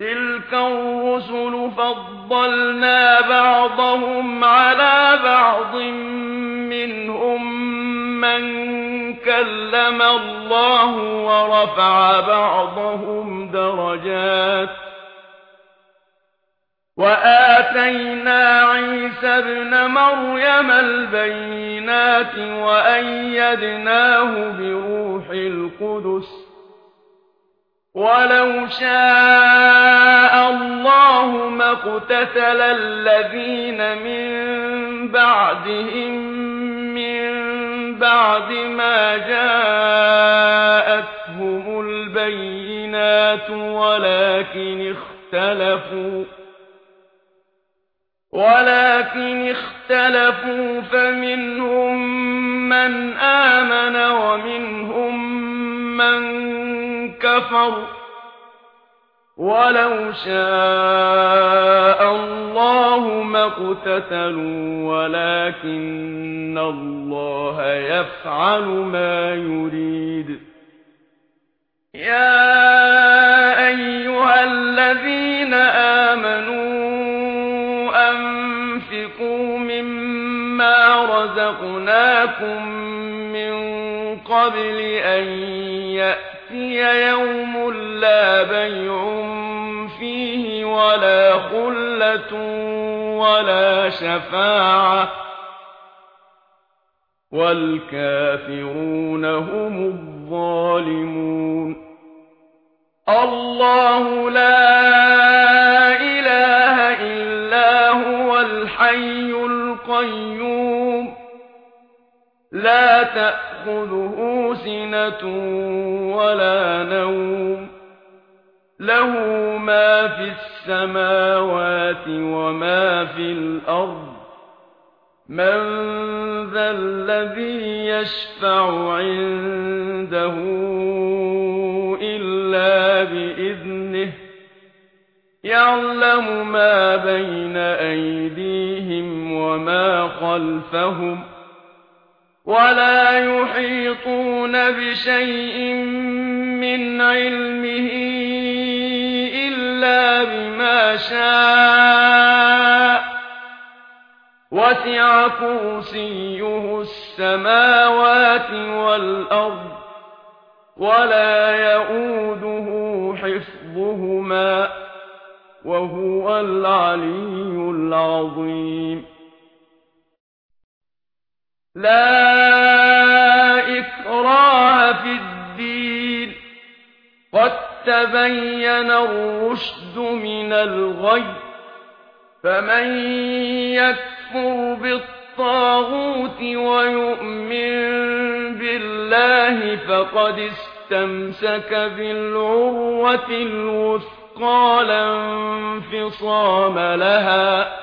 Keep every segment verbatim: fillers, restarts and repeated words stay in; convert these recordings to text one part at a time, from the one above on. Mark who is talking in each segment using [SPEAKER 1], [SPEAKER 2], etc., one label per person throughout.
[SPEAKER 1] تلك الرسل فضلنا بعضهم على بعض منهم من كلم الله ورفع بعضهم درجات وآتينا عيسى ابن مريم البينات وأيدناه بروح القدس ولو شاء الله ما اقتتل الذين من بعدهم من بعد ما جاءتهم البينات ولكن اختلفوا ولكن اختلفوا فمنهم من آمن ومنهم من كفر ولو شاء الله ما اقتتلوا ولكن الله يفعل ما يريد يا أيها الذين آمنوا أنفقوا مما رزقناكم من قبل أن يأتي يوم لا بيع فيه ولا خلة ولا شفاعة والكافرون هم الظالمون الله لا إله إلا هو الحي القيوم لا تأخذه سنة ولا نوم له ما في السماوات وما في الأرض من ذا الذي يشفع عنده إلا بإذنه يعلم ما بين أيديهم وما خلفهم ولا يحيطون بشيء من علمه إلا بما شاء وسع كرسيه السماوات والأرض ولا يؤوده حفظهما وهو العلي العظيم لا إكراه في الدين قد تبين الرشد من الغي فمن يكفر بالطاغوت ويؤمن بالله فقد استمسك بالعروة الوثقى لا انفصام لها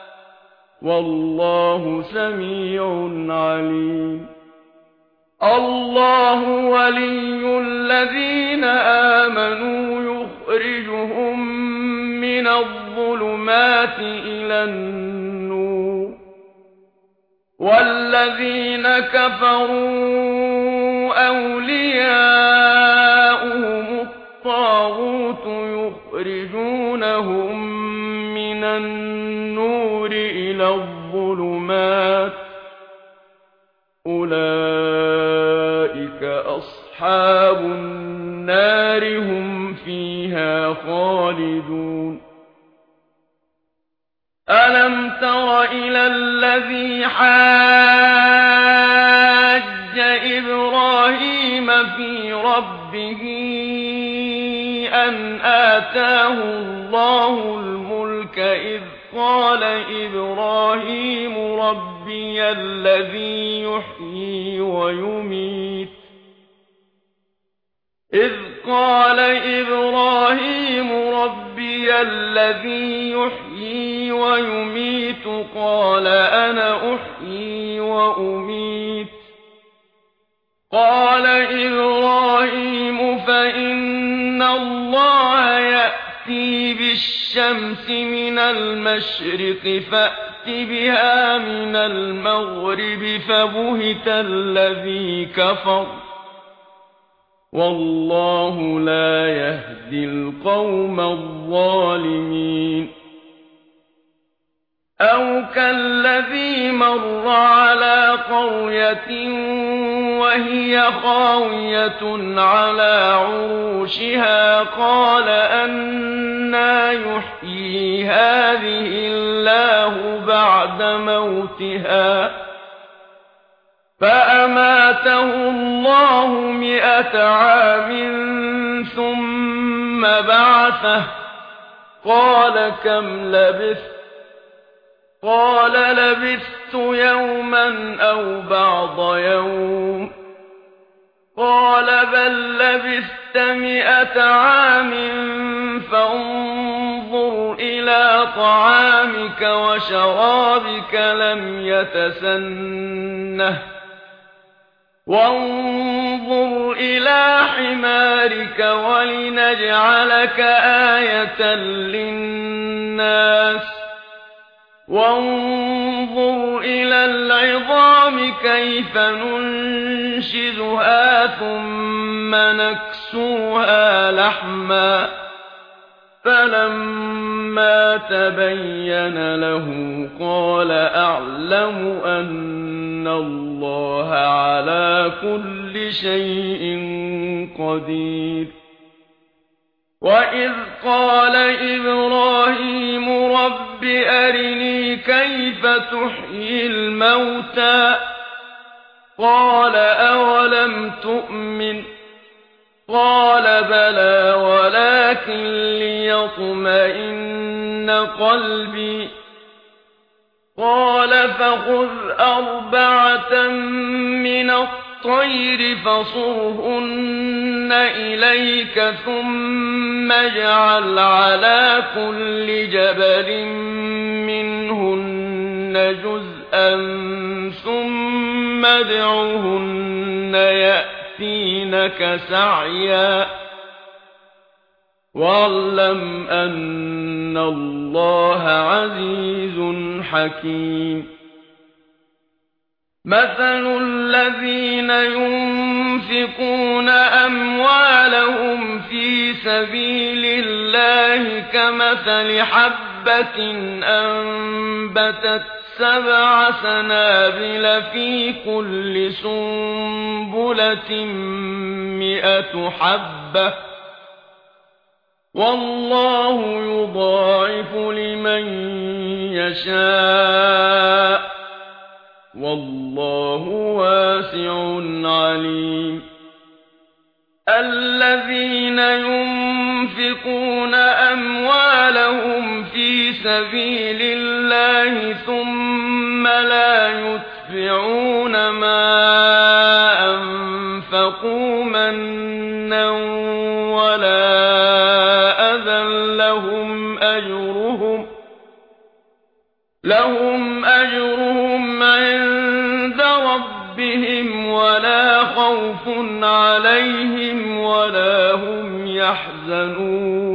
[SPEAKER 1] والله سميع عليم الله ولي الذين آمنوا يخرجهم من الظلمات إلى النور والذين كفروا أولياؤهم الطاغوت يخرجونهم من النور إلى الظلمات أولئك أصحاب النار هم فيها خالدون ألم تر إلى الذي حاج إبراهيم في ربه أن آتاه الله الملك إذ قال إبراهيم ربي الذي يحيي ويميت إذ قال إبراهيم ربي الذي يحيي ويميت قال أنا أحيي وأميت قال إبراهيم فإن الله يأتي بالشمس من المشرق فأت بها من المغرب فبهت الذي كفر والله لا يهدي القوم الظالمين أو كالذي مر على قرية وهي خاوية على عروشها قال أنى يحيي هذه الله بعد موتها فأماته الله مئة عام ثم بعثه قال كم لبثت قال لبثت يوما أو بعض يوم قال بل لبثت مئة عام فانظر إلى طعامك وشرابك لم يتسنه وانظر إلى حمارك ولنجعلك آية للناس وانظر إلى العظام كيف ننشزها ثم نكسوها لحما فلما تبين له قال أعلم أن الله على كل شيء قدير وإذ قال إبراهيم رب أرني كيف تحيي الموتى قال أولم تؤمن قال بلى ولكن ليطمئن قلبي قال فخذ أربعة من الطير فصرهن إليك ثم اجعل على كل جبل منهن جزءا ثم ادعهن يأتينك سعيا واعلم أن الله عزيز حكيم مثل الذين ينفقون أموالهم في سبيل الله كمثل حبة أنبتت سبع سنابل في كل سنبلة مئة حبة والله يضاعف لمن يشاء والله واسع عليم الذين ينفقون أموالهم في سبيل الله ثم لا يتبعون ما أنفقوا منا ولا أذى لهم أجرهم لهم أجرهم عند ربهم ولا خوف عليهم ولا هم يحزنون